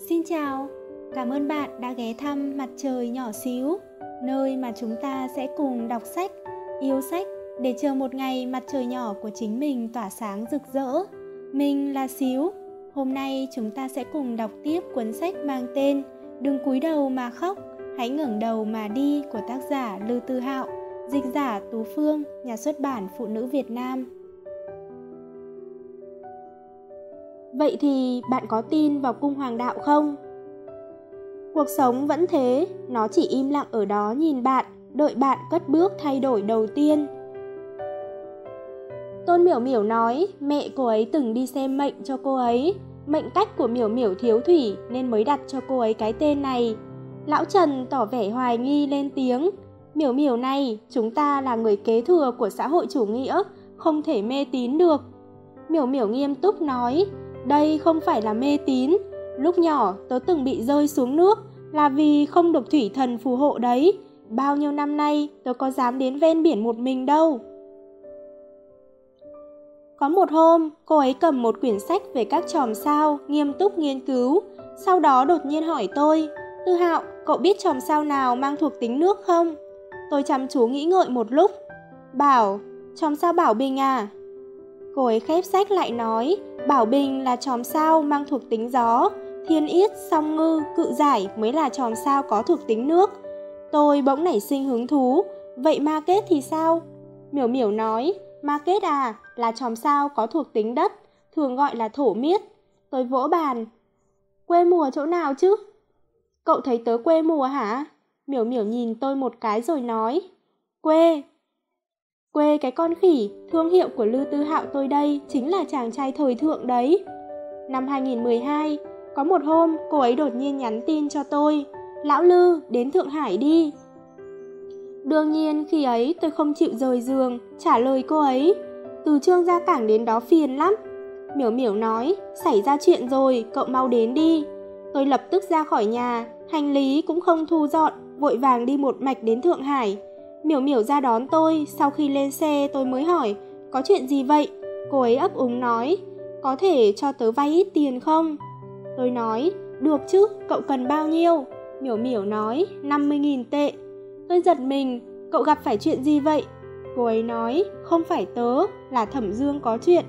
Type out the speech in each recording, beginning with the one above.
Xin chào, cảm ơn bạn đã ghé thăm Mặt Trời Nhỏ Xíu, nơi mà chúng ta sẽ cùng đọc sách, yêu sách để chờ một ngày mặt trời nhỏ của chính mình tỏa sáng rực rỡ. Mình là Xíu, hôm nay chúng ta sẽ cùng đọc tiếp cuốn sách mang tên Đừng cúi đầu mà khóc, hãy ngẩng đầu mà đi của tác giả Lư Tư Hạo, dịch giả Tú Phương, nhà xuất bản Phụ nữ Việt Nam. Vậy thì bạn có tin vào cung hoàng đạo không? Cuộc sống vẫn thế, nó chỉ im lặng ở đó nhìn bạn, đợi bạn cất bước thay đổi đầu tiên. Tôn Miểu Miểu nói mẹ cô ấy từng đi xem mệnh cho cô ấy. Mệnh cách của Miểu Miểu thiếu thủy nên mới đặt cho cô ấy cái tên này. Lão Trần tỏ vẻ hoài nghi lên tiếng. Miểu Miểu này, chúng ta là người kế thừa của xã hội chủ nghĩa, không thể mê tín được. Miểu Miểu nghiêm túc nói, đây không phải là mê tín. Lúc nhỏ tớ từng bị rơi xuống nước là vì không được thủy thần phù hộ đấy. Bao nhiêu năm nay tớ có dám đến ven biển một mình đâu. Có một hôm, cô ấy cầm một quyển sách về các chòm sao, nghiêm túc nghiên cứu. Sau đó đột nhiên hỏi tôi, Tư Hạo, cậu biết chòm sao nào mang thuộc tính nước không? Tôi chăm chú nghĩ ngợi một lúc. Chòm sao Bảo Bình à? Cô ấy khép sách lại nói, Bảo Bình là chòm sao mang thuộc tính gió, Thiên Yết, Song Ngư, Cự Giải mới là chòm sao có thuộc tính nước. Tôi bỗng nảy sinh hứng thú, vậy Ma Kết thì sao? Miểu Miểu nói, Ma Kết à, là chòm sao có thuộc tính đất, thường gọi là thổ miết. Tôi vỗ bàn, quê mùa chỗ nào chứ? Cậu thấy tớ quê mùa hả? Miểu Miểu nhìn tôi một cái rồi nói, quê cái con khỉ, thương hiệu của Lư Tư Hạo tôi đây chính là chàng trai thời thượng đấy. Năm 2012, có một hôm cô ấy đột nhiên nhắn tin cho tôi, Lão Lư, đến Thượng Hải đi. Đương nhiên khi ấy tôi không chịu rời giường, trả lời cô ấy, từ Trương Gia Cảng đến đó phiền lắm. Miểu Miểu nói, xảy ra chuyện rồi, cậu mau đến đi. Tôi lập tức ra khỏi nhà, hành lý cũng không thu dọn, vội vàng đi một mạch đến Thượng Hải. Miểu Miểu ra đón tôi, sau khi lên xe tôi mới hỏi, có chuyện gì vậy? Cô ấy ấp úng nói, có thể cho tớ vay ít tiền không? Tôi nói, được chứ, cậu cần bao nhiêu? Miểu Miểu nói, 50.000 tệ. Tôi giật mình, cậu gặp phải chuyện gì vậy? Cô ấy nói, không phải tớ, là Thẩm Dương có chuyện.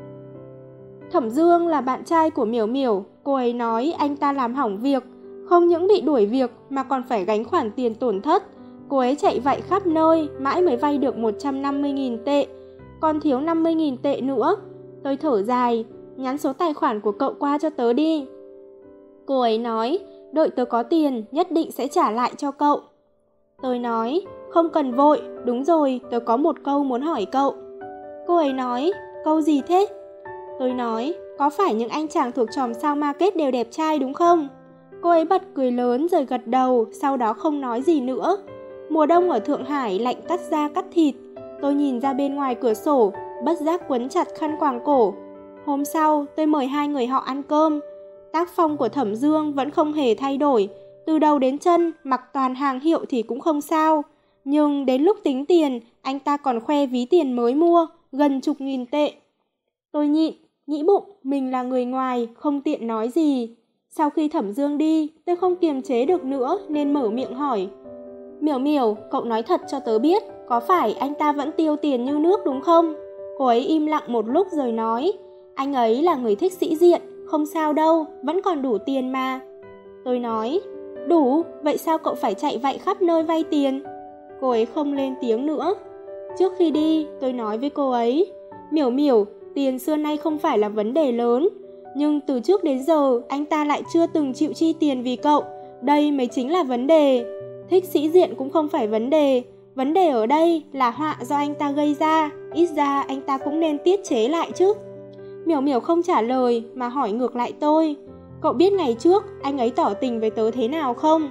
Thẩm Dương là bạn trai của Miểu Miểu, cô ấy nói anh ta làm hỏng việc, không những bị đuổi việc mà còn phải gánh khoản tiền tổn thất. Cô ấy chạy vạy khắp nơi, mãi mới vay được 150.000 tệ, còn thiếu 50.000 tệ nữa. Tôi thở dài, nhắn số tài khoản của cậu qua cho tớ đi. Cô ấy nói, đợi tớ có tiền, nhất định sẽ trả lại cho cậu. Tôi nói, không cần vội, đúng rồi, tớ có một câu muốn hỏi cậu. Cô ấy nói, câu gì thế? Tôi nói, có phải những anh chàng thuộc chòm sao Ma Kết đều đẹp trai đúng không? Cô ấy bật cười lớn rồi gật đầu, sau đó không nói gì nữa. Mùa đông ở Thượng Hải lạnh cắt da cắt thịt. Tôi nhìn ra bên ngoài cửa sổ, bất giác quấn chặt khăn quàng cổ. Hôm sau, tôi mời hai người họ ăn cơm. Tác phong của Thẩm Dương vẫn không hề thay đổi. Từ đầu đến chân, mặc toàn hàng hiệu thì cũng không sao. Nhưng đến lúc tính tiền, anh ta còn khoe ví tiền mới mua, gần chục nghìn tệ. Tôi nhịn, nghĩ bụng mình là người ngoài, không tiện nói gì. Sau khi Thẩm Dương đi, tôi không kiềm chế được nữa nên mở miệng hỏi. Miểu Miểu, cậu nói thật cho tớ biết, có phải anh ta vẫn tiêu tiền như nước đúng không? Cô ấy im lặng một lúc rồi nói, anh ấy là người thích sĩ diện, không sao đâu, vẫn còn đủ tiền mà. Tôi nói, đủ, vậy sao cậu phải chạy vạy khắp nơi vay tiền? Cô ấy không lên tiếng nữa. Trước khi đi, tôi nói với cô ấy, Miểu Miểu, tiền xưa nay không phải là vấn đề lớn, nhưng từ trước đến giờ anh ta lại chưa từng chịu chi tiền vì cậu, đây mới chính là vấn đề. Thích sĩ diện cũng không phải vấn đề ở đây là họa do anh ta gây ra, ít ra anh ta cũng nên tiết chế lại chứ. Miểu Miểu không trả lời mà hỏi ngược lại tôi, cậu biết ngày trước anh ấy tỏ tình với tớ thế nào không?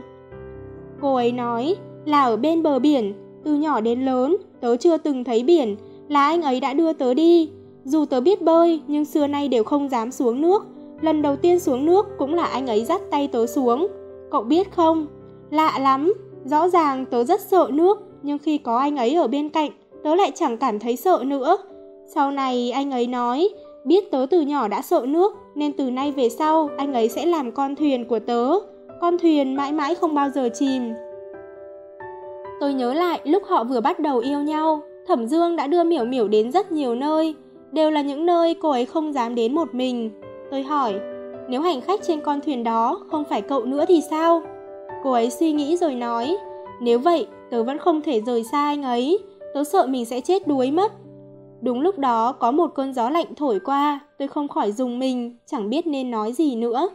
Cô ấy nói là ở bên bờ biển, từ nhỏ đến lớn tớ chưa từng thấy biển, là anh ấy đã đưa tớ đi. Dù tớ biết bơi nhưng xưa nay đều không dám xuống nước, lần đầu tiên xuống nước cũng là anh ấy dắt tay tớ xuống. Cậu biết không, lạ lắm, rõ ràng tớ rất sợ nước, nhưng khi có anh ấy ở bên cạnh, tớ lại chẳng cảm thấy sợ nữa. Sau này anh ấy nói, biết tớ từ nhỏ đã sợ nước, nên từ nay về sau anh ấy sẽ làm con thuyền của tớ. Con thuyền mãi mãi không bao giờ chìm. Tôi nhớ lại lúc họ vừa bắt đầu yêu nhau, Thẩm Dương đã đưa Miểu Miểu đến rất nhiều nơi, đều là những nơi cô ấy không dám đến một mình. Tôi hỏi, nếu hành khách trên con thuyền đó không phải cậu nữa thì sao? Cô ấy suy nghĩ rồi nói, nếu vậy tớ vẫn không thể rời xa anh ấy, tớ sợ mình sẽ chết đuối mất. Đúng lúc đó có một cơn gió lạnh thổi qua, tôi không khỏi rùng mình, chẳng biết nên nói gì nữa.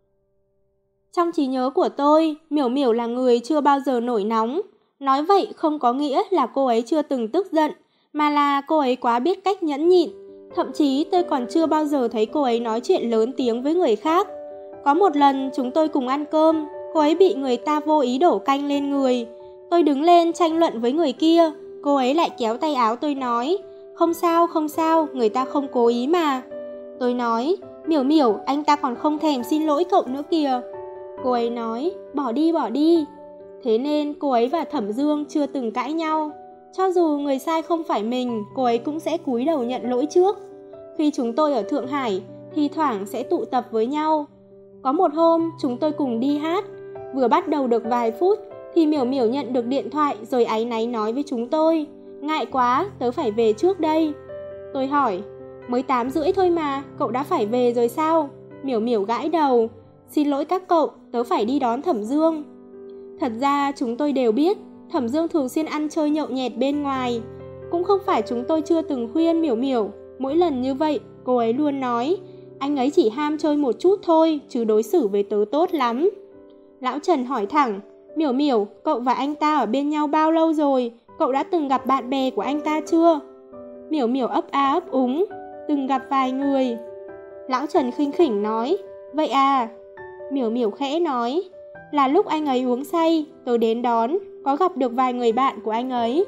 Trong trí nhớ của tôi, Miểu Miểu là người chưa bao giờ nổi nóng. Nói vậy không có nghĩa là cô ấy chưa từng tức giận, mà là cô ấy quá biết cách nhẫn nhịn. Thậm chí tôi còn chưa bao giờ thấy cô ấy nói chuyện lớn tiếng với người khác. Có một lần chúng tôi cùng ăn cơm, cô ấy bị người ta vô ý đổ canh lên người. Tôi đứng lên tranh luận với người kia, cô ấy lại kéo tay áo tôi nói, không sao, người ta không cố ý mà. Tôi nói, Miểu Miểu, anh ta còn không thèm xin lỗi cậu nữa kìa. Cô ấy nói, bỏ đi. Thế nên cô ấy và Thẩm Dương chưa từng cãi nhau. Cho dù người sai không phải mình, cô ấy cũng sẽ cúi đầu nhận lỗi trước. Khi chúng tôi ở Thượng Hải, thì thoảng sẽ tụ tập với nhau. Có một hôm, chúng tôi cùng đi hát. Vừa bắt đầu được vài phút, thì Miểu Miểu nhận được điện thoại rồi áy náy nói với chúng tôi, ngại quá, tớ phải về trước đây. Tôi hỏi, mới 8:30 thôi mà, cậu đã phải về rồi sao? Miểu Miểu gãi đầu, xin lỗi các cậu, tớ phải đi đón Thẩm Dương. Thật ra chúng tôi đều biết, Thẩm Dương thường xuyên ăn chơi nhậu nhẹt bên ngoài. Cũng không phải chúng tôi chưa từng khuyên Miểu Miểu, mỗi lần như vậy, cô ấy luôn nói, anh ấy chỉ ham chơi một chút thôi, chứ đối xử với tớ tốt lắm. Lão Trần hỏi thẳng, Miểu Miểu, cậu và anh ta ở bên nhau bao lâu rồi? Cậu đã từng gặp bạn bè của anh ta chưa? Miểu Miểu ấp a ấp úng, từng gặp vài người. Lão Trần khinh khỉnh nói, vậy à? Miểu Miểu khẽ nói, là lúc anh ấy uống say, tôi đến đón, có gặp được vài người bạn của anh ấy.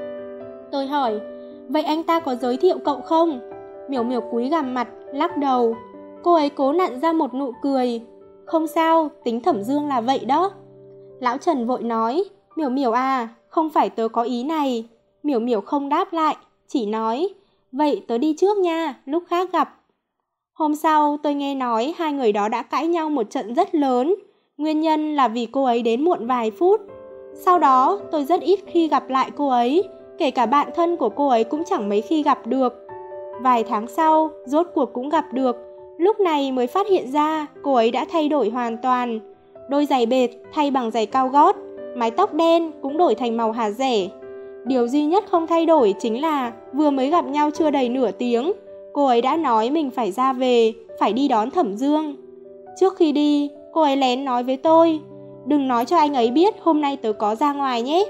Tôi hỏi, vậy anh ta có giới thiệu cậu không? Miểu Miểu cúi gằm mặt, lắc đầu. Cô ấy cố nặn ra một nụ cười. Không sao, tính Thẩm Dương là vậy đó. Lão Trần vội nói, Miểu Miểu à, không phải tớ có ý này. Miểu Miểu không đáp lại, chỉ nói, vậy tớ đi trước nha, lúc khác gặp. Hôm sau tôi nghe nói hai người đó đã cãi nhau một trận rất lớn. Nguyên nhân là vì cô ấy đến muộn vài phút. Sau đó tôi rất ít khi gặp lại cô ấy, kể cả bạn thân của cô ấy cũng chẳng mấy khi gặp được. Vài tháng sau, rốt cuộc cũng gặp được. Lúc này mới phát hiện ra cô ấy đã thay đổi hoàn toàn. Đôi giày bệt thay bằng giày cao gót, mái tóc đen cũng đổi thành màu hạt rẻ. Điều duy nhất không thay đổi chính là vừa mới gặp nhau chưa đầy nửa tiếng, cô ấy đã nói mình phải ra về, phải đi đón Thẩm Dương. Trước khi đi, cô ấy lén nói với tôi, đừng nói cho anh ấy biết hôm nay tớ có ra ngoài nhé.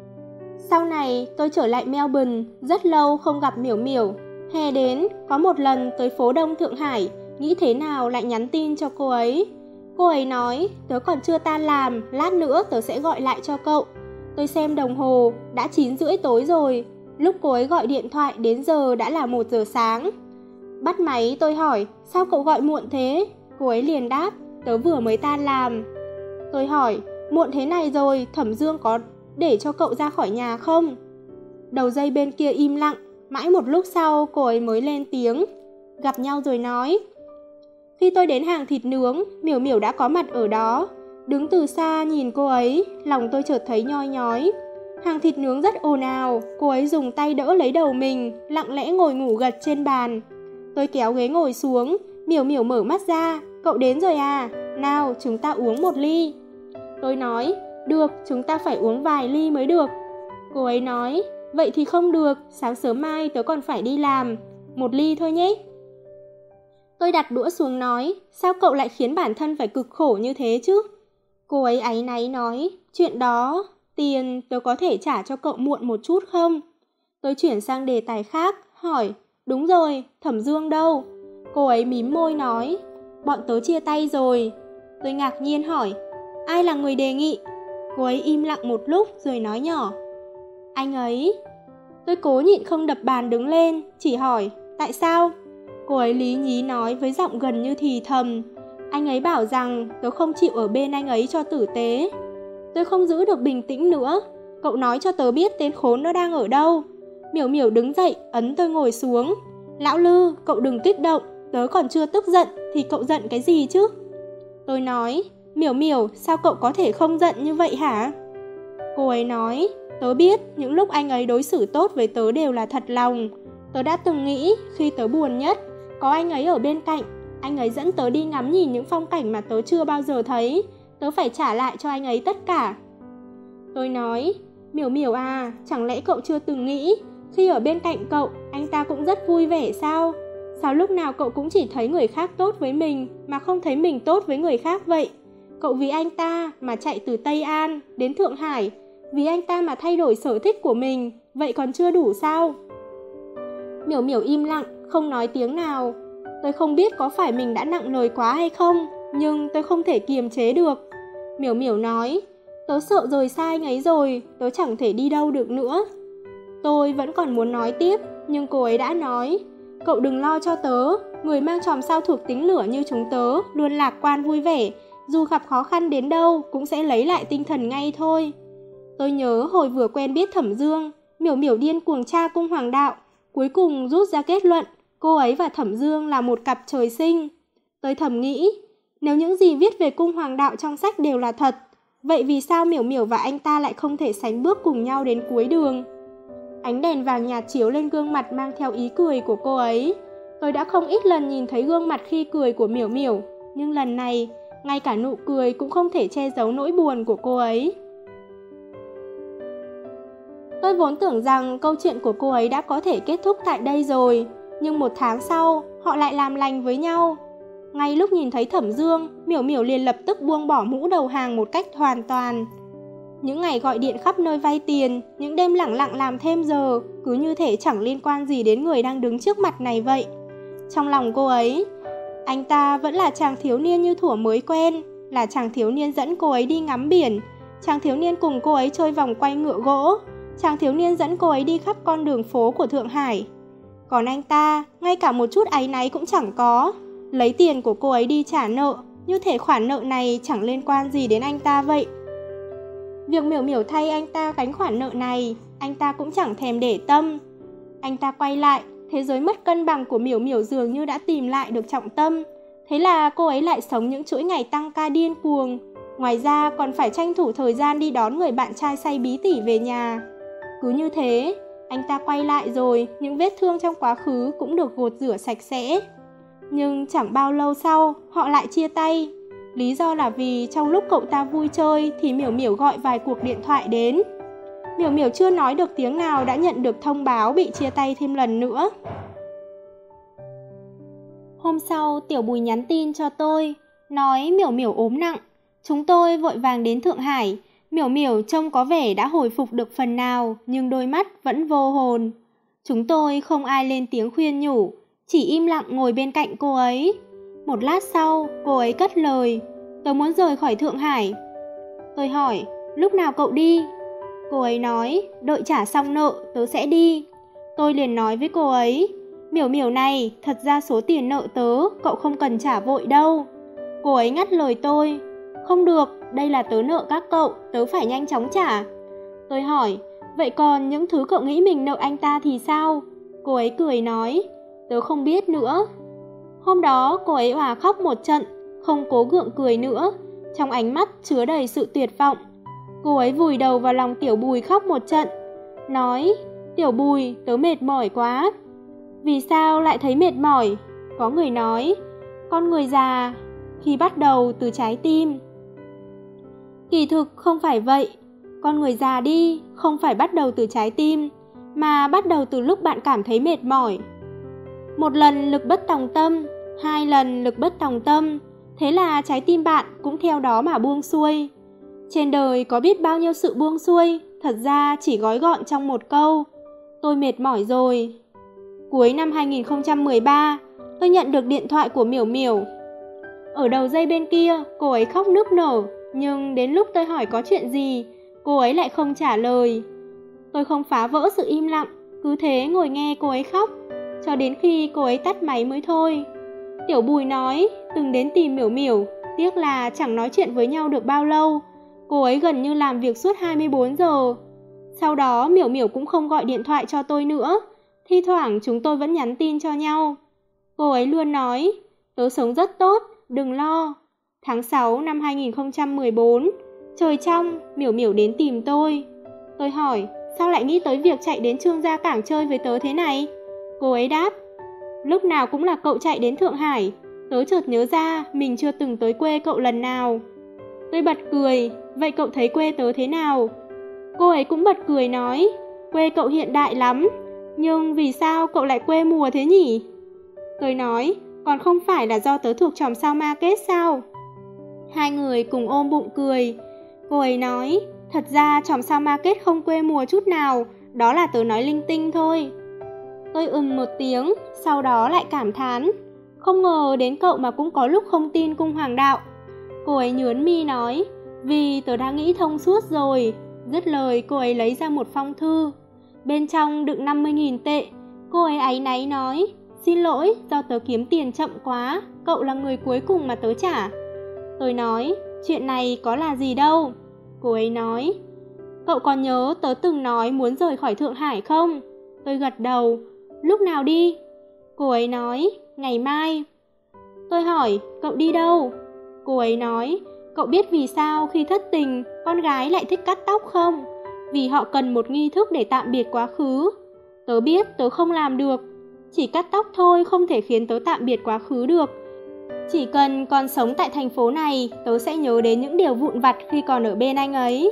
Sau này tôi trở lại Melbourne, rất lâu không gặp Miểu Miểu. Hè đến, có một lần tới phố Đông Thượng Hải, nghĩ thế nào lại nhắn tin cho cô ấy. Cô ấy nói, tớ còn chưa tan làm, lát nữa tớ sẽ gọi lại cho cậu. Tôi xem đồng hồ, đã 9:30 tối rồi. Lúc cô ấy gọi điện thoại đến giờ đã là 1 giờ sáng. Bắt máy tôi hỏi, sao cậu gọi muộn thế? Cô ấy liền đáp, tớ vừa mới tan làm. Tôi hỏi, muộn thế này rồi, Thẩm Dương có để cho cậu ra khỏi nhà không? Đầu dây bên kia im lặng, mãi một lúc sau cô ấy mới lên tiếng. Gặp nhau rồi nói. Khi tôi đến hàng thịt nướng, Miểu Miểu đã có mặt ở đó. Đứng từ xa nhìn cô ấy, lòng tôi chợt thấy nhoi nhói. Hàng thịt nướng rất ồn ào, cô ấy dùng tay đỡ lấy đầu mình, lặng lẽ ngồi ngủ gật trên bàn. Tôi kéo ghế ngồi xuống, Miểu Miểu mở mắt ra, cậu đến rồi à? Nào, chúng ta uống một ly. Tôi nói, được, chúng ta phải uống vài ly mới được. Cô ấy nói, vậy thì không được, sáng sớm mai tớ còn phải đi làm. 1 ly thôi nhé. Tôi đặt đũa xuống nói, sao cậu lại khiến bản thân phải cực khổ như thế chứ? Cô ấy áy náy nói, chuyện đó, tiền tớ có thể trả cho cậu muộn một chút không? Tôi chuyển sang đề tài khác, hỏi, đúng rồi, Thẩm Dương đâu? Cô ấy mím môi nói, bọn tớ chia tay rồi. Tôi ngạc nhiên hỏi, ai là người đề nghị? Cô ấy im lặng một lúc rồi nói nhỏ, anh ấy. Tôi cố nhịn không đập bàn đứng lên, chỉ hỏi, tại sao? Cô ấy lý nhí nói với giọng gần như thì thầm, anh ấy bảo rằng tớ không chịu ở bên anh ấy cho tử tế. Tôi không giữ được bình tĩnh nữa, cậu nói cho tớ biết tên khốn nó đang ở đâu. Miểu Miểu đứng dậy, ấn tôi ngồi xuống. Lão Lư, cậu đừng kích động, tớ còn chưa tức giận thì cậu giận cái gì chứ? Tôi nói, Miểu Miểu, sao cậu có thể không giận như vậy hả? Cô ấy nói, tớ biết những lúc anh ấy đối xử tốt với tớ đều là thật lòng. Tớ đã từng nghĩ khi tớ buồn nhất, có anh ấy ở bên cạnh, anh ấy dẫn tớ đi ngắm nhìn những phong cảnh mà tớ chưa bao giờ thấy, tớ phải trả lại cho anh ấy tất cả. Tôi nói, Miểu Miểu à, chẳng lẽ cậu chưa từng nghĩ, khi ở bên cạnh cậu, anh ta cũng rất vui vẻ sao? Sao lúc nào cậu cũng chỉ thấy người khác tốt với mình, mà không thấy mình tốt với người khác vậy? Cậu vì anh ta mà chạy từ Tây An đến Thượng Hải, vì anh ta mà thay đổi sở thích của mình, vậy còn chưa đủ sao? Miểu Miểu im lặng, không nói tiếng nào. Tôi không biết có phải mình đã nặng lời quá hay không, nhưng tôi không thể kiềm chế được. Miểu Miểu nói, tớ sợ rời xa anh ấy rồi, tớ chẳng thể đi đâu được nữa. Tôi vẫn còn muốn nói tiếp, nhưng cô ấy đã nói, cậu đừng lo cho tớ, người mang chòm sao thuộc tính lửa như chúng tớ luôn lạc quan vui vẻ, dù gặp khó khăn đến đâu cũng sẽ lấy lại tinh thần ngay thôi. Tôi nhớ hồi vừa quen biết Thẩm Dương, Miểu Miểu điên cuồng tra cung hoàng đạo, cuối cùng rút ra kết luận, cô ấy và Thẩm Dương là một cặp trời sinh. Tôi thầm nghĩ, nếu những gì viết về cung hoàng đạo trong sách đều là thật, vậy vì sao Miểu Miểu và anh ta lại không thể sánh bước cùng nhau đến cuối đường? Ánh đèn vàng nhạt chiếu lên gương mặt mang theo ý cười của cô ấy. Tôi đã không ít lần nhìn thấy gương mặt khi cười của Miểu Miểu, nhưng lần này, ngay cả nụ cười cũng không thể che giấu nỗi buồn của cô ấy. Tôi vốn tưởng rằng câu chuyện của cô ấy đã có thể kết thúc tại đây rồi, nhưng 1 tháng sau, họ lại làm lành với nhau. Ngay lúc nhìn thấy Thẩm Dương, Miểu Miểu liền lập tức buông bỏ mũ đầu hàng một cách hoàn toàn. Những ngày gọi điện khắp nơi vay tiền, những đêm lẳng lặng làm thêm giờ, cứ như thể chẳng liên quan gì đến người đang đứng trước mặt này vậy. Trong lòng cô ấy, anh ta vẫn là chàng thiếu niên như thuở mới quen, là chàng thiếu niên dẫn cô ấy đi ngắm biển, chàng thiếu niên cùng cô ấy chơi vòng quay ngựa gỗ, chàng thiếu niên dẫn cô ấy đi khắp con đường phố của Thượng Hải. Còn anh ta, ngay cả một chút áy náy cũng chẳng có, lấy tiền của cô ấy đi trả nợ, như thể khoản nợ này chẳng liên quan gì đến anh ta vậy. Việc Miểu Miểu thay anh ta gánh khoản nợ này, anh ta cũng chẳng thèm để tâm. Anh ta quay lại, thế giới mất cân bằng của Miểu Miểu dường như đã tìm lại được trọng tâm. Thế là cô ấy lại sống những chuỗi ngày tăng ca điên cuồng. Ngoài ra còn phải tranh thủ thời gian đi đón người bạn trai say bí tỉ về nhà. Cứ như thế, anh ta quay lại rồi, những vết thương trong quá khứ cũng được gột rửa sạch sẽ. Nhưng chẳng bao lâu sau, họ lại chia tay. Lý do là vì trong lúc cậu ta vui chơi thì Miểu Miểu gọi vài cuộc điện thoại đến. Miểu Miểu chưa nói được tiếng nào đã nhận được thông báo bị chia tay thêm lần nữa. Hôm sau, Tiểu Bùi nhắn tin cho tôi, nói Miểu Miểu ốm nặng. Chúng tôi vội vàng đến Thượng Hải. Miểu Miểu trông có vẻ đã hồi phục được phần nào, nhưng đôi mắt vẫn vô hồn. Chúng tôi không ai lên tiếng khuyên nhủ, chỉ im lặng ngồi bên cạnh cô ấy. Một lát sau, cô ấy cất lời, tớ muốn rời khỏi Thượng Hải. Tôi hỏi, lúc nào cậu đi? Cô ấy nói, đợi trả xong nợ, tớ sẽ đi. Tôi liền nói với cô ấy, Miểu Miểu này, thật ra số tiền nợ tớ, cậu không cần trả vội đâu. Cô ấy ngắt lời tôi, không được, đây là tớ nợ các cậu, tớ phải nhanh chóng trả. Tôi hỏi, vậy còn những thứ cậu nghĩ mình nợ anh ta thì sao? Cô ấy cười nói, tớ không biết nữa. Hôm đó cô ấy òa khóc một trận, không cố gượng cười nữa, trong ánh mắt chứa đầy sự tuyệt vọng. Cô ấy vùi đầu vào lòng Tiểu Bùi khóc một trận, nói, Tiểu Bùi, tớ mệt mỏi quá. Vì sao lại thấy mệt mỏi? Có người nói, con người già khi bắt đầu từ trái tim. Kỳ thực không phải vậy, con người già đi không phải bắt đầu từ trái tim, mà bắt đầu từ lúc bạn cảm thấy mệt mỏi. Một lần lực bất tòng tâm, 2 lần lực bất tòng tâm, thế là trái tim bạn cũng theo đó mà buông xuôi. Trên đời có biết bao nhiêu sự buông xuôi, thật ra chỉ gói gọn trong một câu, tôi mệt mỏi rồi. Cuối năm 2013, tôi nhận được điện thoại của Miểu Miểu. Ở đầu dây bên kia, cô ấy khóc nức nở, nhưng đến lúc tôi hỏi có chuyện gì, cô ấy lại không trả lời. Tôi không phá vỡ sự im lặng, cứ thế ngồi nghe cô ấy khóc, cho đến khi cô ấy tắt máy mới thôi. Tiểu Bùi nói, từng đến tìm Miểu Miểu, tiếc là chẳng nói chuyện với nhau được bao lâu. Cô ấy gần như làm việc suốt 24 giờ. Sau đó Miểu Miểu cũng không gọi điện thoại cho tôi nữa, thi thoảng chúng tôi vẫn nhắn tin cho nhau. Cô ấy luôn nói, Tớ sống rất tốt, đừng lo. Tháng 6 năm 2014, trời trong, Miểu Miểu đến tìm tôi. Tôi hỏi, sao lại nghĩ tới việc chạy đến Trương Gia Cảng chơi với tớ thế này? Cô ấy đáp, lúc nào cũng là cậu chạy đến Thượng Hải. Tớ chợt nhớ ra mình chưa từng tới quê cậu lần nào. Tôi bật cười, vậy cậu thấy quê tớ thế nào? Cô ấy cũng bật cười nói, quê cậu hiện đại lắm, nhưng vì sao cậu lại quê mùa thế nhỉ? Tôi nói, còn không phải là do tớ thuộc chòm sao Market sao? Hai người cùng ôm bụng cười. Cô ấy nói, thật ra chòm sao Market không quê mùa chút nào, đó là tớ nói linh tinh thôi. Tôi một tiếng, sau đó lại cảm thán, không ngờ đến cậu mà cũng có lúc không tin cung hoàng đạo. Cô ấy nhướng mi nói, vì tớ đã nghĩ thông suốt rồi. Dứt lời cô ấy lấy ra một phong thư. Bên trong đựng 50.000 tệ. Cô ấy áy náy nói, xin lỗi, do tớ kiếm tiền chậm quá, cậu là người cuối cùng mà tớ trả. Tôi nói, chuyện này có là gì đâu. Cô ấy nói, cậu còn nhớ tớ từng nói muốn rời khỏi Thượng Hải không? Tôi gật đầu, lúc nào đi? Cô ấy nói, ngày mai. Tôi hỏi, cậu đi đâu? Cô ấy nói, cậu biết vì sao khi thất tình, con gái lại thích cắt tóc không? Vì họ cần một nghi thức để tạm biệt quá khứ. Tớ biết tớ không làm được. Chỉ cắt tóc thôi không thể khiến tớ tạm biệt quá khứ được. Chỉ cần còn sống tại thành phố này, tớ sẽ nhớ đến những điều vụn vặt khi còn ở bên anh ấy.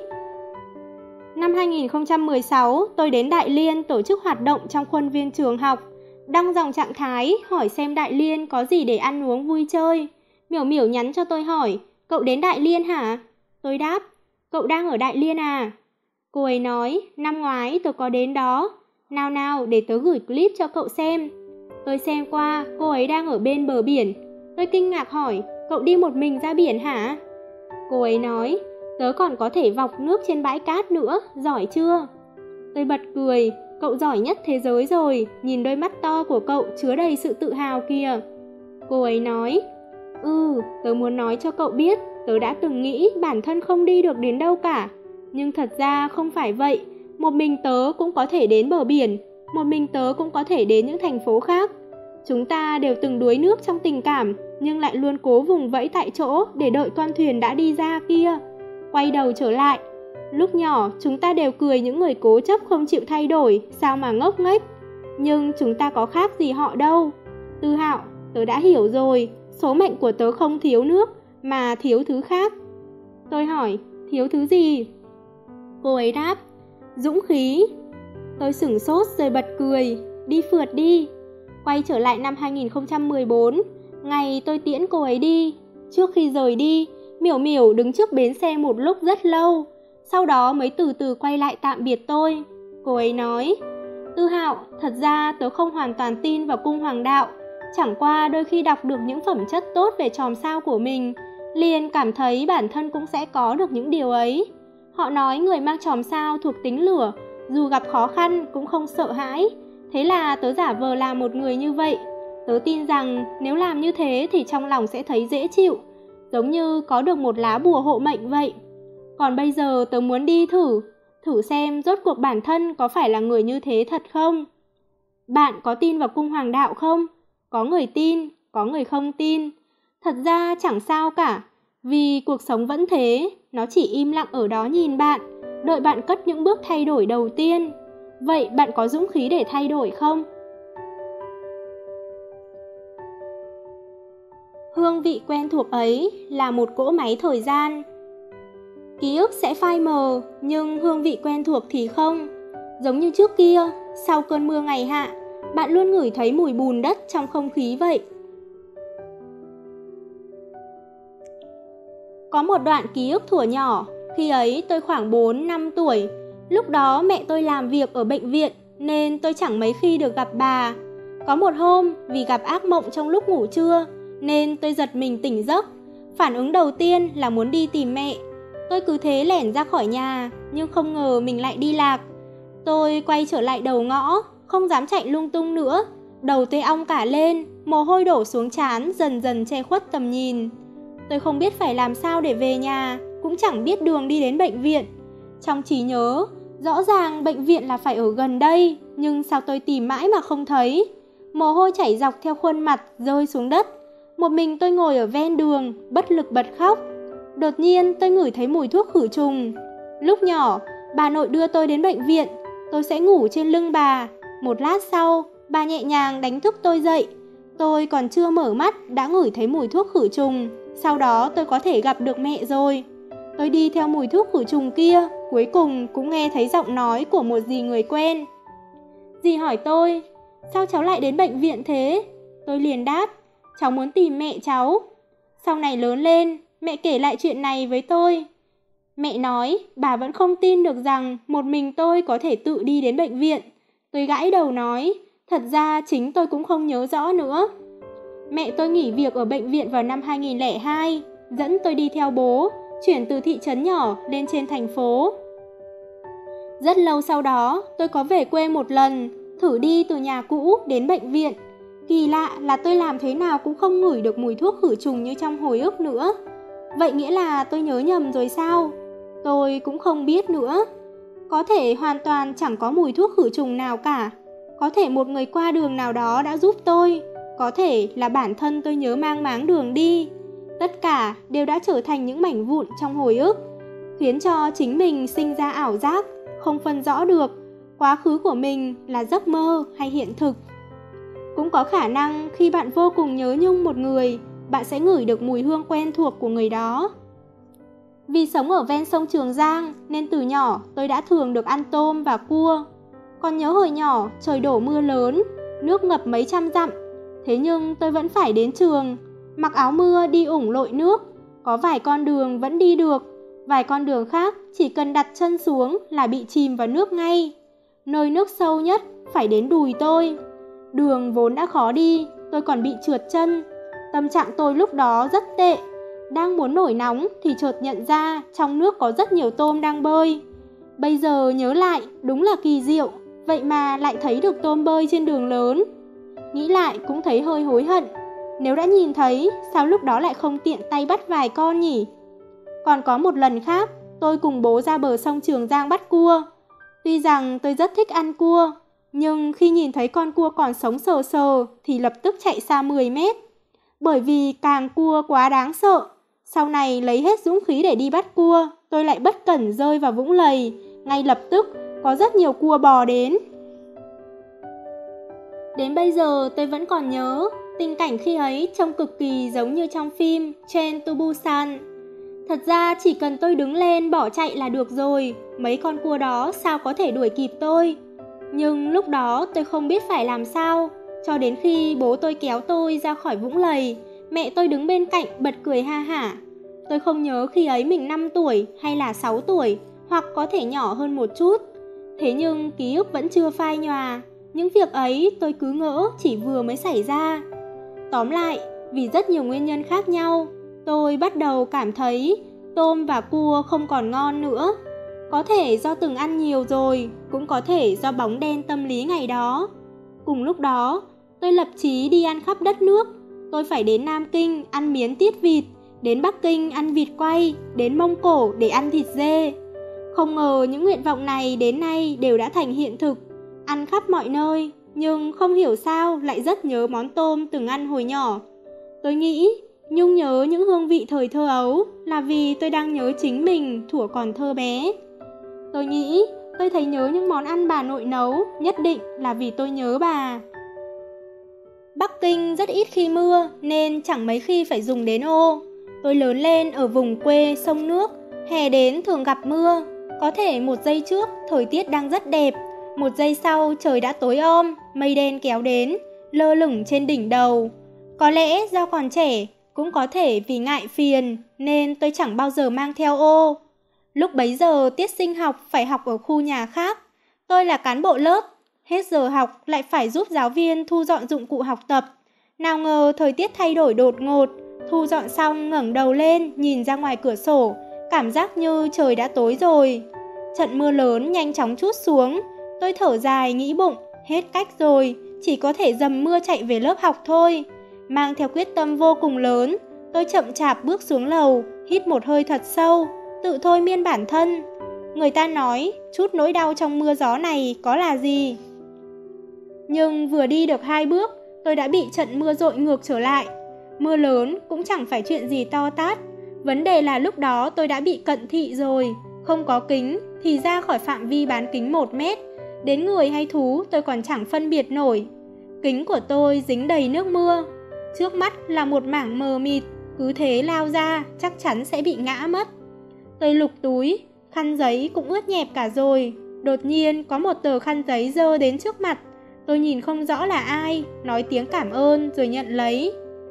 Năm 2016, tôi đến Đại Liên tổ chức hoạt động trong khuôn viên trường học. Đăng dòng trạng thái hỏi xem Đại Liên có gì để ăn uống vui chơi. Miểu Miểu nhắn cho tôi hỏi, cậu đến Đại Liên hả? Tôi đáp, cậu đang ở Đại Liên à? Cô ấy nói, năm ngoái tôi có đến đó. Nào để tớ gửi clip cho cậu xem. Tôi xem qua, cô ấy đang ở bên bờ biển. Tôi kinh ngạc hỏi, cậu đi một mình ra biển hả? Cô ấy nói, tớ còn có thể vọc nước trên bãi cát nữa, giỏi chưa? Tôi bật cười, cậu giỏi nhất thế giới rồi, nhìn đôi mắt to của cậu chứa đầy sự tự hào kìa. Cô ấy nói, tớ muốn nói cho cậu biết, tớ đã từng nghĩ bản thân không đi được đến đâu cả. Nhưng thật ra không phải vậy, một mình tớ cũng có thể đến bờ biển, một mình tớ cũng có thể đến những thành phố khác. Chúng ta đều từng đuối nước trong tình cảm, nhưng lại luôn cố vùng vẫy tại chỗ để đợi con thuyền đã đi ra kia. Quay đầu trở lại, lúc nhỏ chúng ta đều cười những người cố chấp không chịu thay đổi, sao mà ngốc nghếch. Nhưng chúng ta có khác gì họ đâu. Tư Hạo, tớ đã hiểu rồi, số mệnh của tớ không thiếu nước, mà thiếu thứ khác. Tôi hỏi, thiếu thứ gì? Cô ấy đáp, dũng khí. Tôi sửng sốt rồi bật cười, đi phượt đi. Quay trở lại năm 2014, ngày tôi tiễn cô ấy đi. Trước khi rời đi, Miểu Miểu đứng trước bến xe một lúc rất lâu, sau đó mới từ từ quay lại tạm biệt tôi. Cô ấy nói, Tư Hạo, thật ra tớ không hoàn toàn tin vào cung hoàng đạo, chẳng qua đôi khi đọc được những phẩm chất tốt về chòm sao của mình, liền cảm thấy bản thân cũng sẽ có được những điều ấy. Họ nói người mang chòm sao thuộc tính lửa, dù gặp khó khăn cũng không sợ hãi. Thế là tớ giả vờ là một người như vậy. Tớ tin rằng nếu làm như thế thì trong lòng sẽ thấy dễ chịu, giống như có được một lá bùa hộ mệnh vậy. Còn bây giờ tớ muốn đi thử xem rốt cuộc bản thân có phải là người như thế thật không. Bạn có tin vào cung hoàng đạo không? Có người tin, có người không tin. Thật ra chẳng sao cả, vì cuộc sống vẫn thế, nó chỉ im lặng ở đó nhìn bạn, đợi bạn cất những bước thay đổi đầu tiên. Vậy bạn có dũng khí để thay đổi không? Hương vị quen thuộc ấy là một cỗ máy thời gian. Ký ức sẽ phai mờ, nhưng hương vị quen thuộc thì không. Giống như trước kia, sau cơn mưa ngày hạ, bạn luôn ngửi thấy mùi bùn đất trong không khí vậy. Có một đoạn ký ức thuở nhỏ, khi ấy tôi khoảng 4-5 tuổi. Lúc đó mẹ tôi làm việc ở bệnh viện nên tôi chẳng mấy khi được gặp bà. Có một hôm vì gặp ác mộng trong lúc ngủ trưa nên tôi giật mình tỉnh giấc. Phản ứng đầu tiên là muốn đi tìm mẹ. Tôi cứ thế lẻn ra khỏi nhà, nhưng không ngờ mình lại đi lạc. Tôi quay trở lại đầu ngõ, không dám chạy lung tung nữa. Đầu tôi ong cả lên, mồ hôi đổ xuống trán dần dần che khuất tầm nhìn. Tôi không biết phải làm sao để về nhà, cũng chẳng biết đường đi đến bệnh viện. Trong trí nhớ, rõ ràng bệnh viện là phải ở gần đây, nhưng sao tôi tìm mãi mà không thấy. Mồ hôi chảy dọc theo khuôn mặt, rơi xuống đất. Một mình tôi ngồi ở ven đường, bất lực bật khóc. Đột nhiên tôi ngửi thấy mùi thuốc khử trùng. Lúc nhỏ, bà nội đưa tôi đến bệnh viện, tôi sẽ ngủ trên lưng bà. Một lát sau, bà nhẹ nhàng đánh thức tôi dậy. Tôi còn chưa mở mắt đã ngửi thấy mùi thuốc khử trùng. Sau đó tôi có thể gặp được mẹ rồi. Tôi đi theo mùi thuốc khử trùng kia, cuối cùng cũng nghe thấy giọng nói của một dì người quen. Dì hỏi tôi, sao cháu lại đến bệnh viện thế? Tôi liền đáp, cháu muốn tìm mẹ cháu. Sau này lớn lên, mẹ kể lại chuyện này với tôi. Mẹ nói, bà vẫn không tin được rằng một mình tôi có thể tự đi đến bệnh viện. Tôi gãi đầu nói, thật ra chính tôi cũng không nhớ rõ nữa. Mẹ tôi nghỉ việc ở bệnh viện vào năm 2002, dẫn tôi đi theo bố, chuyển từ thị trấn nhỏ lên trên thành phố. Rất lâu sau đó, tôi có về quê một lần, thử đi từ nhà cũ đến bệnh viện. Kỳ lạ là tôi làm thế nào cũng không ngửi được mùi thuốc khử trùng như trong hồi ức nữa. Vậy nghĩa là tôi nhớ nhầm rồi sao? Tôi cũng không biết nữa. Có thể hoàn toàn chẳng có mùi thuốc khử trùng nào cả. Có thể một người qua đường nào đó đã giúp tôi. Có thể là bản thân tôi nhớ mang máng đường đi. Tất cả đều đã trở thành những mảnh vụn trong hồi ức, khiến cho chính mình sinh ra ảo giác, không phân rõ được quá khứ của mình là giấc mơ hay hiện thực. Cũng có khả năng khi bạn vô cùng nhớ nhung một người, bạn sẽ ngửi được mùi hương quen thuộc của người đó. Vì sống ở ven sông Trường Giang nên từ nhỏ tôi đã thường được ăn tôm và cua. Còn nhớ hồi nhỏ trời đổ mưa lớn, nước ngập mấy trăm dặm, thế nhưng tôi vẫn phải đến trường, mặc áo mưa đi ủng lội nước. Có vài con đường vẫn đi được, vài con đường khác chỉ cần đặt chân xuống là bị chìm vào nước ngay. Nơi nước sâu nhất phải đến đùi tôi. Đường vốn đã khó đi, tôi còn bị trượt chân. Tâm trạng tôi lúc đó rất tệ. Đang muốn nổi nóng thì chợt nhận ra trong nước có rất nhiều tôm đang bơi. Bây giờ nhớ lại đúng là kỳ diệu, vậy mà lại thấy được tôm bơi trên đường lớn. Nghĩ lại cũng thấy hơi hối hận. Nếu đã nhìn thấy, sao lúc đó lại không tiện tay bắt vài con nhỉ? Còn có một lần khác, tôi cùng bố ra bờ sông Trường Giang bắt cua. Tuy rằng tôi rất thích ăn cua, nhưng khi nhìn thấy con cua còn sống sờ sờ thì lập tức chạy xa 10 mét. Bởi vì càng cua quá đáng sợ. Sau này lấy hết dũng khí để đi bắt cua, tôi lại bất cẩn rơi vào vũng lầy. Ngay lập tức có rất nhiều cua bò đến. Đến bây giờ tôi vẫn còn nhớ, tình cảnh khi ấy trông cực kỳ giống như trong phim Train to Busan. Thật ra chỉ cần tôi đứng lên bỏ chạy là được rồi, mấy con cua đó sao có thể đuổi kịp tôi. Nhưng lúc đó tôi không biết phải làm sao, cho đến khi bố tôi kéo tôi ra khỏi vũng lầy, mẹ tôi đứng bên cạnh bật cười ha hả. Tôi không nhớ khi ấy mình 5 tuổi hay là 6 tuổi, hoặc có thể nhỏ hơn một chút. Thế nhưng ký ức vẫn chưa phai nhòa, những việc ấy tôi cứ ngỡ chỉ vừa mới xảy ra. Tóm lại, vì rất nhiều nguyên nhân khác nhau, tôi bắt đầu cảm thấy tôm và cua không còn ngon nữa. Có thể do từng ăn nhiều rồi, cũng có thể do bóng đen tâm lý ngày đó. Cùng lúc đó, tôi lập chí đi ăn khắp đất nước. Tôi phải đến Nam Kinh ăn miến tiết vịt, đến Bắc Kinh ăn vịt quay, đến Mông Cổ để ăn thịt dê. Không ngờ những nguyện vọng này đến nay đều đã thành hiện thực. Ăn khắp mọi nơi, nhưng không hiểu sao lại rất nhớ món tôm từng ăn hồi nhỏ. Tôi nghĩ Nhung nhớ những hương vị thời thơ ấu là vì tôi đang nhớ chính mình thuở còn thơ bé. Tôi nghĩ tôi thấy nhớ những món ăn bà nội nấu nhất định là vì tôi nhớ bà. Bắc Kinh rất ít khi mưa nên chẳng mấy khi phải dùng đến ô. Tôi lớn lên ở vùng quê sông nước, hè đến thường gặp mưa. Có thể một giây trước thời tiết đang rất đẹp, một giây sau trời đã tối om, mây đen kéo đến, lơ lửng trên đỉnh đầu. Có lẽ do còn trẻ, cũng có thể vì ngại phiền nên tôi chẳng bao giờ mang theo ô. Lúc bấy giờ tiết sinh học phải học ở khu nhà khác. Tôi là cán bộ lớp, hết giờ học lại phải giúp giáo viên thu dọn dụng cụ học tập. Nào ngờ thời tiết thay đổi đột ngột, thu dọn xong ngẩng đầu lên nhìn ra ngoài cửa sổ, cảm giác như trời đã tối rồi. Trận mưa lớn nhanh chóng trút xuống, tôi thở dài nghĩ bụng, hết cách rồi, chỉ có thể dầm mưa chạy về lớp học thôi. Mang theo quyết tâm vô cùng lớn, tôi chậm chạp bước xuống lầu, hít một hơi thật sâu, tự thôi miên bản thân. Người ta nói, chút nỗi đau trong mưa gió này có là gì? Nhưng vừa đi được 2 bước, tôi đã bị trận mưa dội ngược trở lại. Mưa lớn cũng chẳng phải chuyện gì to tát. Vấn đề là lúc đó tôi đã bị cận thị rồi, không có kính thì ra khỏi phạm vi bán kính 1 mét. Đến người hay thú tôi còn chẳng phân biệt nổi. Kính của tôi dính đầy nước mưa. Trước mắt là một mảng mờ mịt, cứ thế lao ra chắc chắn sẽ bị ngã mất. Tôi lục túi, khăn giấy cũng ướt nhẹp cả rồi. Đột nhiên có một tờ khăn giấy giơ đến trước mặt. Tôi nhìn không rõ là ai, nói tiếng cảm ơn rồi nhận lấy.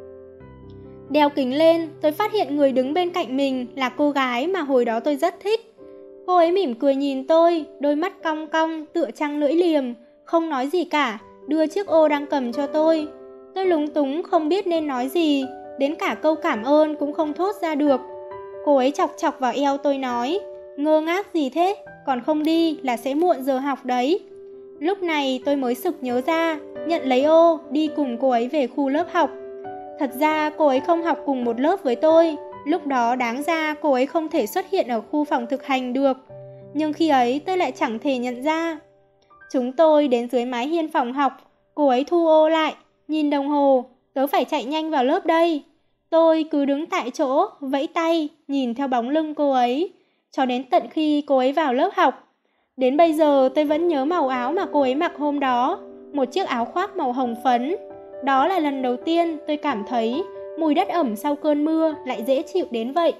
Đeo kính lên, tôi phát hiện người đứng bên cạnh mình là cô gái mà hồi đó tôi rất thích. Cô ấy mỉm cười nhìn tôi, đôi mắt cong cong tựa trăng lưỡi liềm, không nói gì cả, đưa chiếc ô đang cầm cho tôi. Tôi lúng túng không biết nên nói gì, đến cả câu cảm ơn cũng không thốt ra được. Cô ấy chọc chọc vào eo tôi nói, ngơ ngác gì thế, còn không đi là sẽ muộn giờ học đấy. Lúc này tôi mới sực nhớ ra, nhận lấy ô, đi cùng cô ấy về khu lớp học. Thật ra cô ấy không học cùng một lớp với tôi, lúc đó đáng ra cô ấy không thể xuất hiện ở khu phòng thực hành được. Nhưng khi ấy tôi lại chẳng thể nhận ra. Chúng tôi đến dưới mái hiên phòng học, cô ấy thu ô lại, nhìn đồng hồ, tớ phải chạy nhanh vào lớp đây. Tôi cứ đứng tại chỗ, vẫy tay, nhìn theo bóng lưng cô ấy, cho đến tận khi cô ấy vào lớp học. Đến bây giờ tôi vẫn nhớ màu áo mà cô ấy mặc hôm đó, một chiếc áo khoác màu hồng phấn. Đó là lần đầu tiên tôi cảm thấy mùi đất ẩm sau cơn mưa lại dễ chịu đến vậy.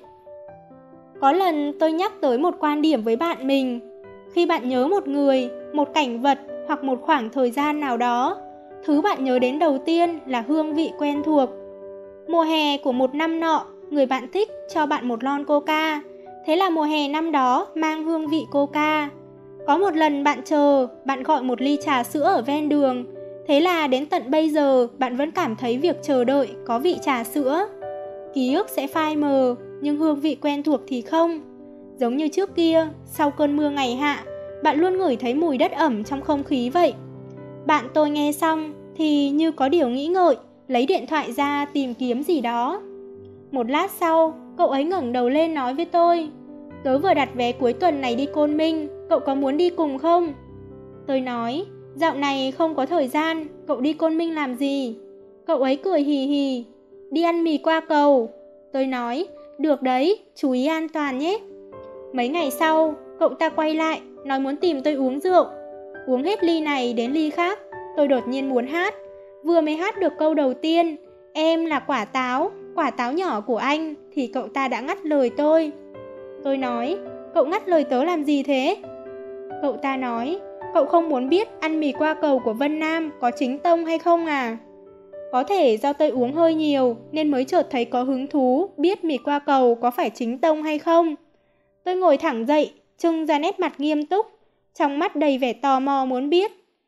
Có lần tôi nhắc tới một quan điểm với bạn mình. Khi bạn nhớ một người, một cảnh vật hoặc một khoảng thời gian nào đó, thứ bạn nhớ đến đầu tiên là hương vị quen thuộc. Mùa hè của một năm nọ, người bạn thích cho bạn một lon Coca. Thế là mùa hè năm đó mang hương vị Coca. Có một lần bạn chờ, bạn gọi một ly trà sữa ở ven đường. Thế là đến tận bây giờ bạn vẫn cảm thấy việc chờ đợi có vị trà sữa. Ký ức sẽ phai mờ, nhưng hương vị quen thuộc thì không. Giống như trước kia, sau cơn mưa ngày hạ, bạn luôn ngửi thấy mùi đất ẩm trong không khí vậy. Bạn tôi nghe xong thì như có điều nghĩ ngợi, lấy điện thoại ra tìm kiếm gì đó. Một lát sau, cậu ấy ngẩng đầu lên nói với tôi, tớ vừa đặt vé cuối tuần này đi Côn Minh, cậu có muốn đi cùng không? Tôi nói, dạo này không có thời gian, cậu đi Côn Minh làm gì? Cậu ấy cười hì hì, đi ăn mì qua cầu. Tôi nói, được đấy, chú ý an toàn nhé. Mấy ngày sau, cậu ta quay lại, nói muốn tìm tôi uống rượu. Uống hết ly này đến ly khác, tôi đột nhiên muốn hát. Vừa mới hát được câu đầu tiên, em là quả táo nhỏ của anh, thì cậu ta đã ngắt lời tôi. Tôi nói, cậu ngắt lời tớ làm gì thế? Cậu ta nói, cậu không muốn biết ăn mì qua cầu của Vân Nam có chính tông hay không à? Có thể do tôi uống hơi nhiều nên mới chợt thấy có hứng thú biết mì qua cầu có phải chính tông hay không. Tôi ngồi thẳng dậy, trưng ra nét mặt nghiêm túc, trong mắt đầy vẻ tò mò muốn biết.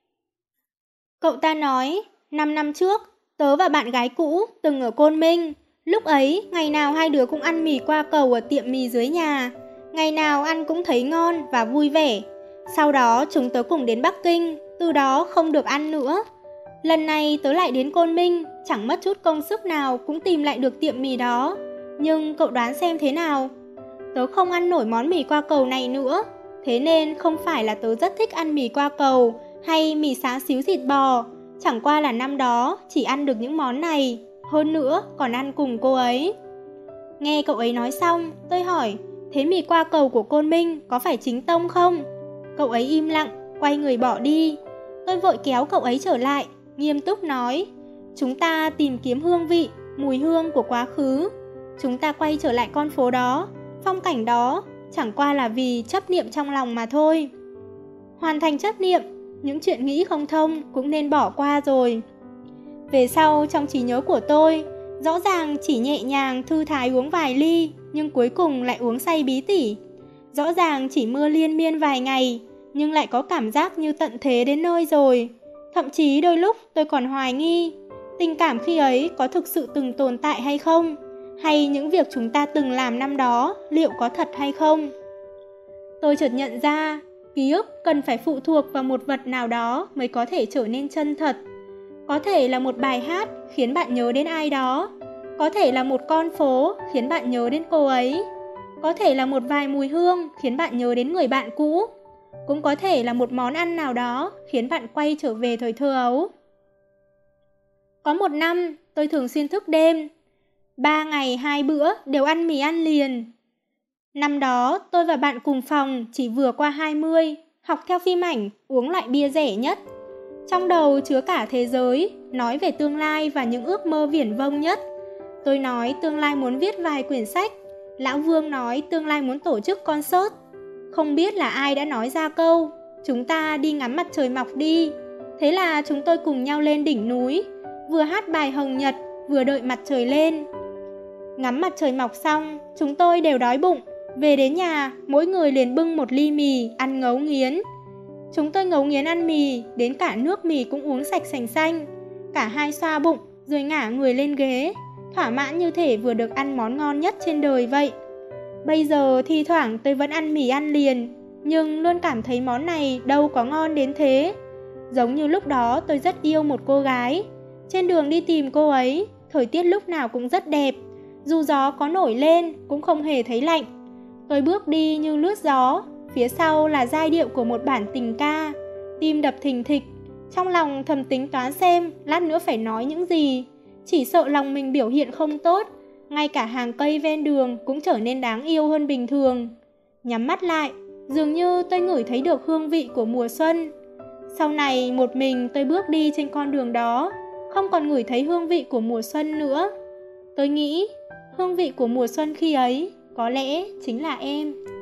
Cậu ta nói, 5 năm trước, tớ và bạn gái cũ từng ở Côn Minh. Lúc ấy, ngày nào hai đứa cũng ăn mì qua cầu ở tiệm mì dưới nhà. Ngày nào ăn cũng thấy ngon và vui vẻ. Sau đó chúng tớ cùng đến Bắc Kinh, từ đó không được ăn nữa. Lần này tớ lại đến Côn Minh, chẳng mất chút công sức nào cũng tìm lại được tiệm mì đó. Nhưng cậu đoán xem thế nào? Tớ không ăn nổi món mì qua cầu này nữa. Thế nên không phải là tớ rất thích ăn mì qua cầu hay mì xá xíu thịt bò. Chẳng qua là năm đó chỉ ăn được những món này. Hơn nữa còn ăn cùng cô ấy. Nghe cậu ấy nói xong, tôi hỏi, thế mì qua cầu của Côn Minh có phải chính tông không? Cậu ấy im lặng, quay người bỏ đi. Tôi vội kéo cậu ấy trở lại, nghiêm túc nói, chúng ta tìm kiếm hương vị, mùi hương của quá khứ. Chúng ta quay trở lại con phố đó, phong cảnh đó, chẳng qua là vì chấp niệm trong lòng mà thôi. Hoàn thành chấp niệm, những chuyện nghĩ không thông cũng nên bỏ qua rồi. Về sau trong trí nhớ của tôi, rõ ràng chỉ nhẹ nhàng thư thái uống vài ly, nhưng cuối cùng lại uống say bí tỉ. Rõ ràng chỉ mưa liên miên vài ngày, nhưng lại có cảm giác như tận thế đến nơi rồi. Thậm chí đôi lúc tôi còn hoài nghi, tình cảm khi ấy có thực sự từng tồn tại hay không? Hay những việc chúng ta từng làm năm đó liệu có thật hay không? Tôi chợt nhận ra, ký ức cần phải phụ thuộc vào một vật nào đó mới có thể trở nên chân thật. Có thể là một bài hát khiến bạn nhớ đến ai đó. Có thể là một con phố khiến bạn nhớ đến cô ấy. Có thể là một vài mùi hương khiến bạn nhớ đến người bạn cũ. Cũng có thể là một món ăn nào đó khiến bạn quay trở về thời thơ ấu. Có một năm, tôi thường xuyên thức đêm. 3 ngày 2 bữa đều ăn mì ăn liền. Năm đó, tôi và bạn cùng phòng chỉ vừa qua 20, học theo phim ảnh, uống loại bia rẻ nhất. Trong đầu chứa cả thế giới, nói về tương lai và những ước mơ viển vông nhất. Tôi nói tương lai muốn viết vài quyển sách, Lão Vương nói tương lai muốn tổ chức concert. Không biết là ai đã nói ra câu, chúng ta đi ngắm mặt trời mọc đi. Thế là chúng tôi cùng nhau lên đỉnh núi, vừa hát bài Hồng Nhật, vừa đợi mặt trời lên. Ngắm mặt trời mọc xong, chúng tôi đều đói bụng. Về đến nhà, mỗi người liền bưng một ly mì, ăn ngấu nghiến. Chúng tôi ngấu nghiến ăn mì, đến cả nước mì cũng uống sạch sành xanh. Cả hai xoa bụng, rồi ngả người lên ghế, thỏa mãn như thể vừa được ăn món ngon nhất trên đời vậy. Bây giờ thi thoảng tôi vẫn ăn mì ăn liền, nhưng luôn cảm thấy món này đâu có ngon đến thế. Giống như lúc đó tôi rất yêu một cô gái. Trên đường đi tìm cô ấy, thời tiết lúc nào cũng rất đẹp. Dù gió có nổi lên cũng không hề thấy lạnh. Tôi bước đi như lướt gió, phía sau là giai điệu của một bản tình ca. Tim đập thình thịch, trong lòng thầm tính toán xem lát nữa phải nói những gì. Chỉ sợ lòng mình biểu hiện không tốt, ngay cả hàng cây ven đường cũng trở nên đáng yêu hơn bình thường. Nhắm mắt lại, dường như tôi ngửi thấy được hương vị của mùa xuân. Sau này một mình tôi bước đi trên con đường đó, không còn ngửi thấy hương vị của mùa xuân nữa. Tôi nghĩ hương vị của mùa xuân khi ấy có lẽ chính là em.